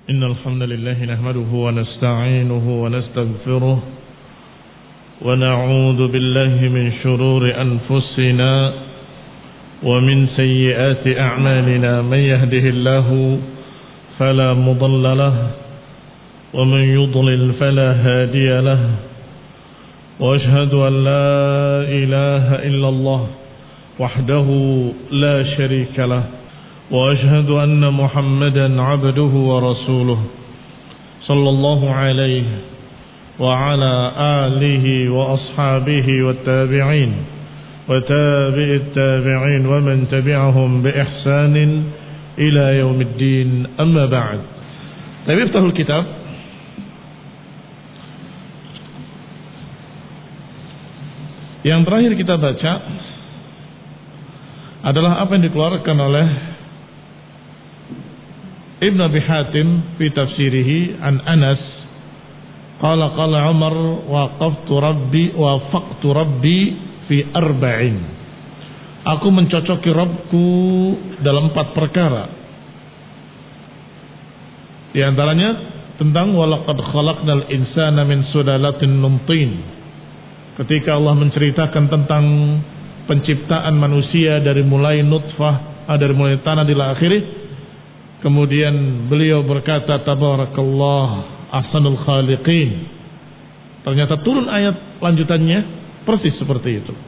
إن الحمد لله نحمده ونستعينه ونستغفره ونعوذ بالله من شرور أنفسنا ومن سيئات أعمالنا من يهده الله فلا مضل له ومن يضلل فلا هادي له وأشهد أن لا إله إلا الله وحده لا شريك له وأشهد أن محمدا عبده ورسوله صلى الله عليه وعلى آله وأصحابه والتابعين وتابع التابعين ومن تبعهم بإحسان إلى يوم الدين أما بعد. Tapi iftahul kitab. Yang terakhir kita baca adalah apa yang dikeluarkan oleh Ibn Abi Hatim fi tafsirihi an Anas qala qala Umar wafaqtu rabbi fi arba'in. Aku mencocoki Rabbku dalam 4 perkara. Di antaranya tentang walaqad khalaqnal insana min sulalatin min tin. Ketika Allah menceritakan tentang penciptaan manusia dari mulai nutfah, dari mulai tanah ila akhirih. Kemudian beliau berkata tabarakallah ahsanul khaliqin. Ternyata turun ayat lanjutannya persis seperti itu.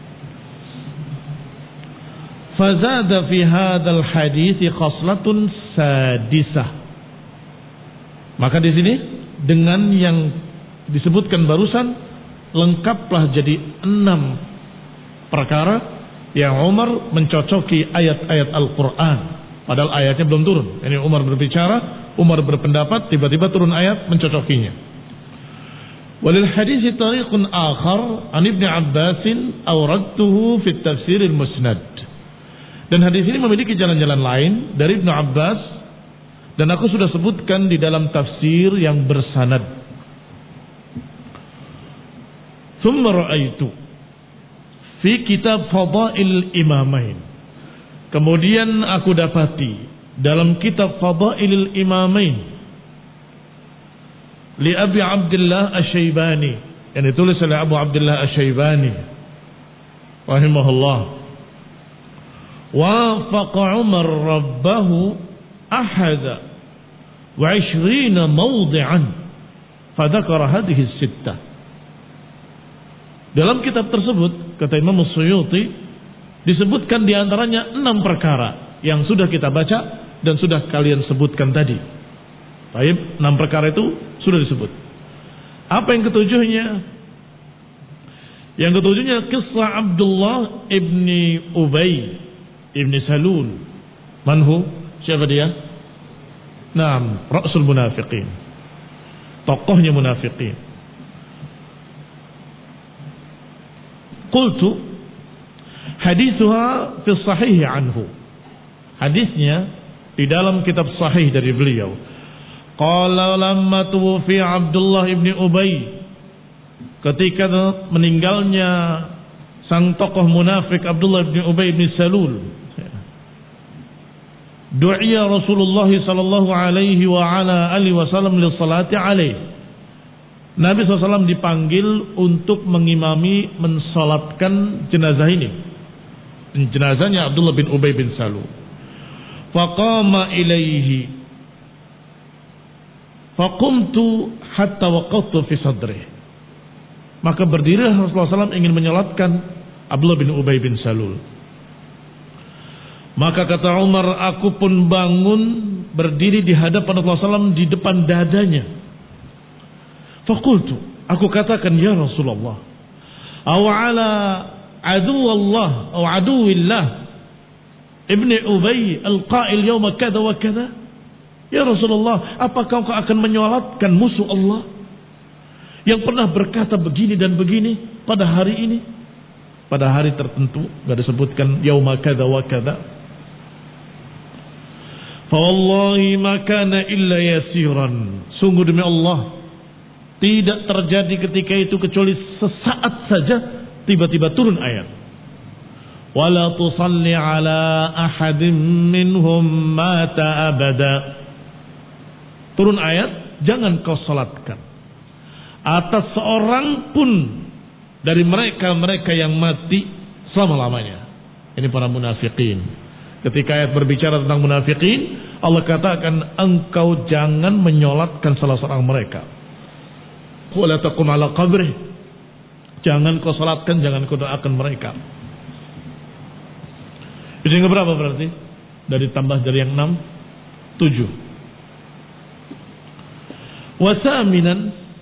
Fazada fi hadzal hadits khaslatun sadisah. Maka di sini dengan yang disebutkan barusan lengkaplah jadi 6 perkara yang Umar mencocoki ayat-ayat Al-Quran. Padahal ayatnya belum turun. Ini Umar berbicara, Umar berpendapat, tiba-tiba turun ayat mencocokinya. Walil hadits tariqun akhar an Ibnu Abbas awradtuhu fi tafsir al-musnad. Dan hadis ini memiliki jalan-jalan lain dari Ibnu Abbas dan aku sudah sebutkan di dalam tafsir yang bersanad. Thumma ra'aitu fi kitab Fadail Imamain. Kemudian aku dapati dalam kitab Fadailil Imamain li Abi Abdullah Asy-Syaibani yang ditulis oleh Abu Abdullah Asy-Syaibani rahimahullah. Wafaqa Umar rabbahu ahada wa 20 mawdi'an fadzakara hadhihi as-sittah. Dalam kitab tersebut kata Imam Suyuti disebutkan diantaranya 6 perkara yang sudah kita baca dan sudah kalian sebutkan tadi. Baik, 6 perkara itu sudah disebut. Apa yang ketujuhnya? Yang ketujuhnya kisah Abdullah ibni Ubay ibni Salul. Manhu? Siapa dia? Naam, Ra'sul Munafiqin. Tokohnya munafiqin. Qultu hadithuha fi sahih anhu. Hadisnya di dalam kitab sahih dari beliau. Qala lamma tuwfi Abdullah ibn Ubay, ketika meninggalnya sang tokoh munafik Abdullah ibn Ubay ibn Salul, du'iya Rasulullah sallallahu alaihi wa ala alihi wasallam li salati alaihi. Nabi SAW dipanggil untuk mengimami mensalatkan jenazah ini. Jenazahnya Abdullah bin Ubay bin Salul. Faqama ilaihi faqumtu hatta waqaftu fi sadri. Maka berdirilah Rasulullah SAW ingin menyolatkan Abdullah bin Ubay bin Salul. Maka kata Umar, aku pun bangun berdiri di hadapan Rasulullah SAW di depan dadanya. Faqultu, aku katakan ya Rasulullah, aw ala adu Allah atau aduillah Ibn Ubay al-qail yawma kada wa kada. Ya Rasulullah, apakah kau akan menyolatkan musuh Allah yang pernah berkata begini dan begini pada hari ini, pada hari tertentu, enggak disebutkan yauma kada wa kada. Fa wallahi ma kana illa yasiran. Sungguh demi Allah, tidak terjadi ketika itu kecuali sesaat saja tiba-tiba turun ayat. Wala tusalli ala ahadin minhum mata abada. turun ayat, jangan kau salatkan atas seorang pun dari mereka yang mati selama-lamanya. Ini para munafikin. Ketika ayat berbicara tentang munafikin, Allah katakan engkau jangan menyolatkan salah seorang mereka. Wala taqum ala qabrih. Jangan kau salatkan, jangan kau doakan mereka. Itu yang berapa berarti? Dari tambah dari yang 6, 7. Wasaminan,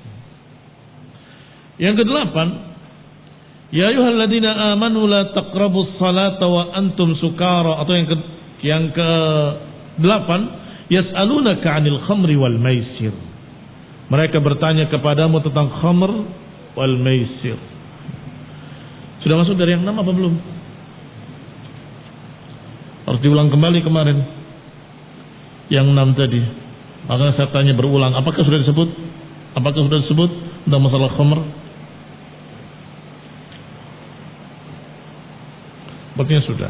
yang ke-8, ya ayyuhalladzina amanu la taqrabus salata wa antum sukara, atau yang ke-8, yas'alunaka 'anil khamri wal maisir. Mereka bertanya kepadamu tentang khamr wal maisir. Sudah masuk dari yang 6 apa belum? Harus diulang kembali kemarin. Yang 6 tadi. Makanya saya tanya berulang, apakah sudah disebut? Apakah sudah disebut tentang masalah khamr? Berarti sudah.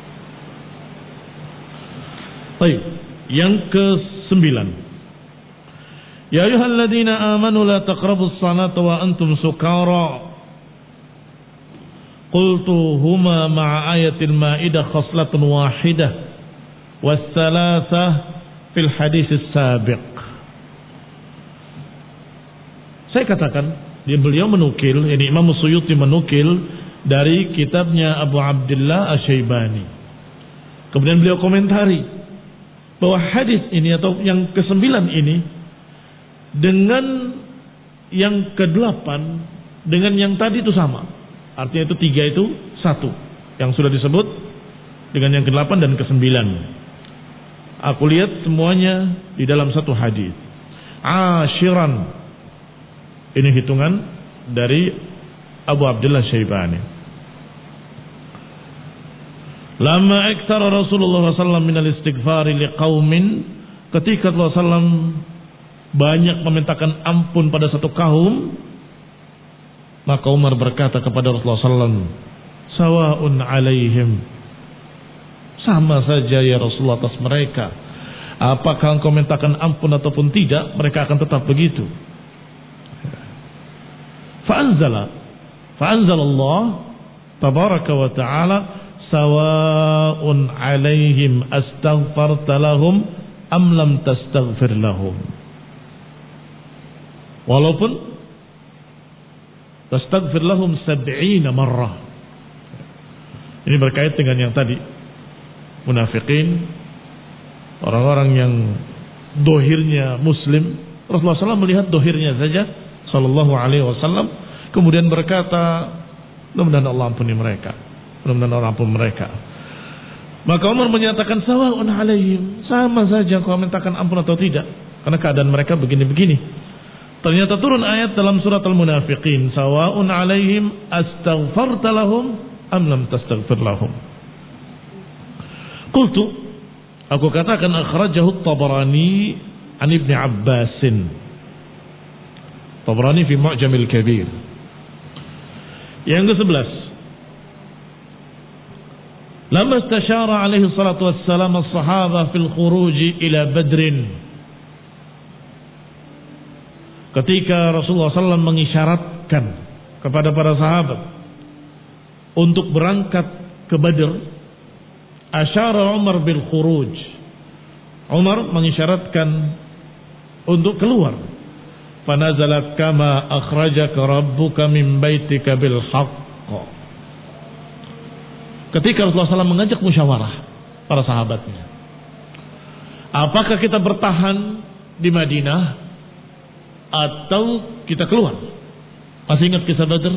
Baik, yang ke-9. Ya ayyuhalladzina amanu la taqrabus salata wa antum sukara. Qultu huma ma'a ayatil Maidah khaslatun wahidah was-salasah fil hadis as-sabiq. Saya katakan, beliau menukil, ini Imam Suyuti menukil dari kitabnya Abu Abdullah Asy-Syaibani. Kemudian beliau komentari bahwa hadis ini atau yang ke-9 ini dengan yang ke-8 dengan yang tadi itu sama. Artinya itu 3 itu 1 yang sudah disebut dengan yang ke-8 dan ke-9. Aku lihat semuanya di dalam satu hadis. Ashiran, ini hitungan dari Abu Abdullah Syaibani. Lama iktar Rasulullah SAW minal istighfari liqaumin, ketika Rasulullah SAW banyak memintakan ampun pada satu kaum, maka Umar berkata kepada Rasulullah SAW, sawa'un alaihim, sama saja ya Rasulullah atas mereka, apakah engkau mintakan ampun ataupun tidak, mereka akan tetap begitu. Fa'anzalallah tabaraka wa ta'ala, sawa'un alaihim astaghfarta lahum am lam tastaghfir lahum. Walaupun tastaghfir lahum 70 marrah. Ini berkait dengan yang tadi, munafikin, orang-orang yang dohirnya muslim. Rasulullah SAW melihat dohirnya saja sallallahu alaihi wasallam, kemudian berkata, mudah-mudahan Allah ampuni mereka, mudah-mudahan Allah ampuni mereka. Maka Umar menyatakan sawa'un alaihim, sama saja kau mintakan ampun atau tidak, karena keadaan mereka begini-begini. Ternyata turun ayat dalam surat Al-Munafiqin, sawa'un alaihim astaghfarta lahum am lam tastaghfir lahum. Qultu, aku katakan akhrajahu Tabarani an Ibn Abbasin. Tabarani fi Mu'jamil Kabir. Yang ke-11, lama istashara alaihi salatu wassalam as-sahabah fil khuruji ila Badrin. Ketika Rasulullah SAW mengisyaratkan kepada para sahabat untuk berangkat ke Badr, asyara Umar bil khuruj. Umar mengisyaratkan untuk keluar. Fanazalat kama akhrajaka rabbuka min baitika bil haqq. Ketika Rasulullah SAW mengajak musyawarah para sahabatnya, apakah kita bertahan di Madinah atau kita keluar? Masih ingat kisah Badr?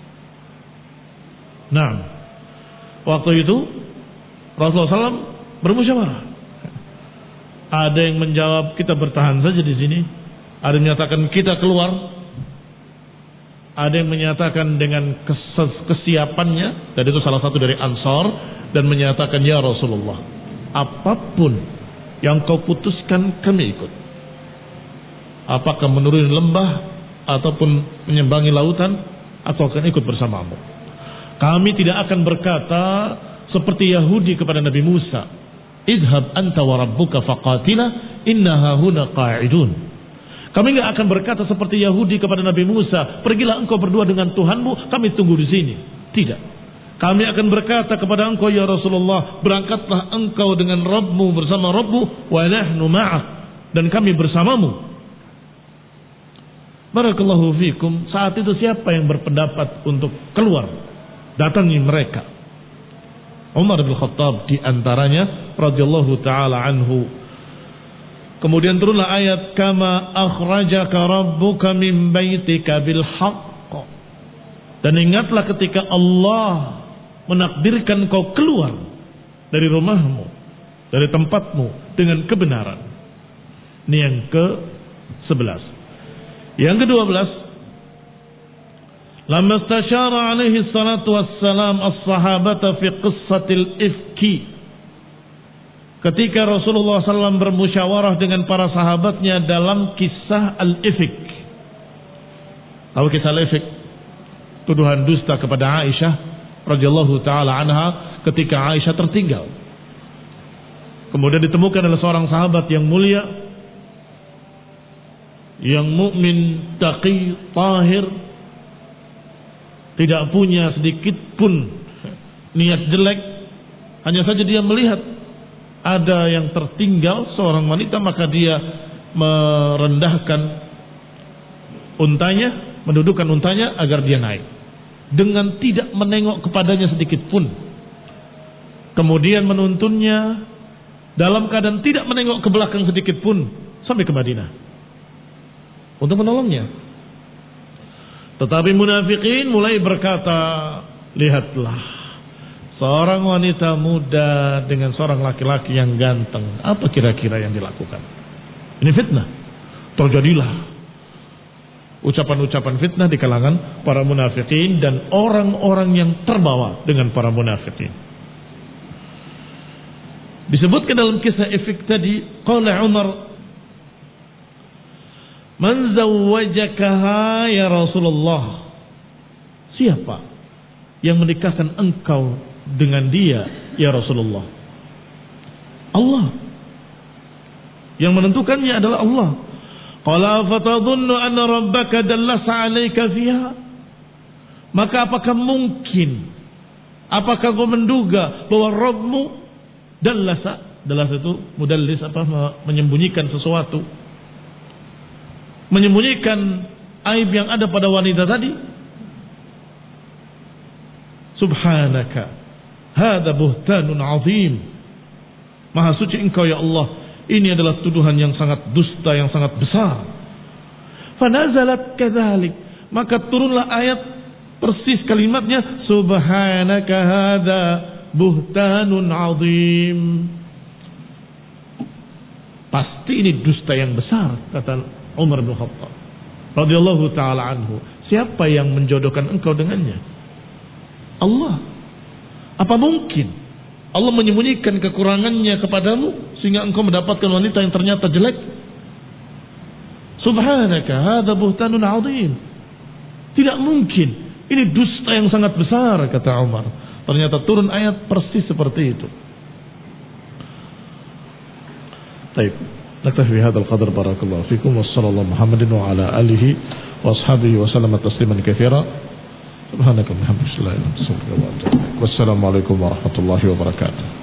Nah, waktu itu Rasulullah SAW bermusyawarah. Ada yang menjawab kita bertahan saja di sini. Ada yang menyatakan kita keluar. Ada yang menyatakan dengan kesiapannya, dan itu salah satu dari Ansar, dan menyatakan ya Rasulullah, apapun yang kau putuskan kami ikut. Apakah menuruni lembah ataupun menyembangi lautan, atau akan ikut bersamamu. Kami tidak akan berkata seperti Yahudi kepada Nabi Musa, idhab anta wa rabbuka faqatila inna hahuna qa'idun. Kami enggak akan berkata seperti Yahudi kepada Nabi Musa, pergilah engkau berdua dengan Tuhanmu, kami tunggu di sini. Tidak. Kami akan berkata kepada engkau ya Rasulullah, berangkatlah engkau dengan Rabbmu bersama Rabbmu, wa nahnu ma'ak, dan kami bersamamu. Barakallahu fikum. Saat itu siapa yang berpendapat untuk keluar, datangi mereka? Umar bin Khattab di antaranya radhiyallahu taala anhu. Kemudian turunlah ayat kama akhrajaka rabbuka min baitika bil haqq. Dan ingatlah ketika Allah menakdirkan kau keluar dari rumahmu, dari tempatmu dengan kebenaran. Ini yang ke-11. Yang ke-12, lamma istashara alaihi salatu wassalam as-sahabata fi qissatil ifki. Ketika Rasulullah SAW bermusyawarah dengan para sahabatnya dalam kisah al-ifk. Tahu kisah al-ifk? Tuduhan dusta kepada Aisyah radhiyallahu taala anha ketika Aisyah tertinggal. Kemudian ditemukan oleh seorang sahabat yang mulia, yang mukmin, taqi, tahir, tidak punya sedikit pun niat jelek. Hanya saja dia melihat ada yang tertinggal seorang wanita, maka dia merendahkan untanya, mendudukkan untanya agar dia naik, dengan tidak menengok kepadanya sedikit pun. Kemudian menuntunnya dalam keadaan tidak menengok ke belakang sedikit pun sampai ke Madinah untuk menolongnya. Tetapi munafikin mulai berkata, lihatlah, seorang wanita muda dengan seorang laki-laki yang ganteng, apa kira-kira yang dilakukan? Ini fitnah. Terjadilah ucapan-ucapan fitnah di kalangan para munafikin dan orang-orang yang terbawa dengan para munafikin. Disebutkan dalam kisah ifk tadi, qala Umar, man zawwajakaha ya Rasulullah? Siapa yang menikahkan engkau dengan dia ya Rasulullah? Allah. Yang menentukannya adalah Allah. Qala fatadhunnu anna rabbaka dallasa 'alaika fiha? Maka apakah mungkin, apakah kau menduga bahwa Rabbmu dallasa itu mudallis, menyembunyikan sesuatu, menyembunyikan aib yang ada pada wanita tadi? Subhanaka, hada buhtanun azim. Maha suci engkau ya Allah, ini adalah tuduhan yang sangat dusta, yang sangat besar. Fanazalat kadzalik, maka turunlah ayat persis kalimatnya, subhanaka hada buhtanun azim. Pasti ini dusta yang besar, kata Umar bin Khattab radhiyallahu taala anhu. Siapa yang menjodohkan engkau dengannya? Allah. Apa mungkin Allah menyembunyikan kekurangannya kepadamu sehingga engkau mendapatkan wanita yang ternyata jelek? Subhanaka hadza buhtanun azim. Tidak mungkin. Ini dusta yang sangat besar, kata Umar. Ternyata turun ayat persis seperti itu. Baik. Naktafi bihadzal qadar, barakallahu fikum, wa sallallahu Muhammadin wa ala alihi wa ashabihi wa sallama tasliman katsira. Subhanaka wa bihamdika, wassalamu alaikum warahmatullahi wabarakatuh.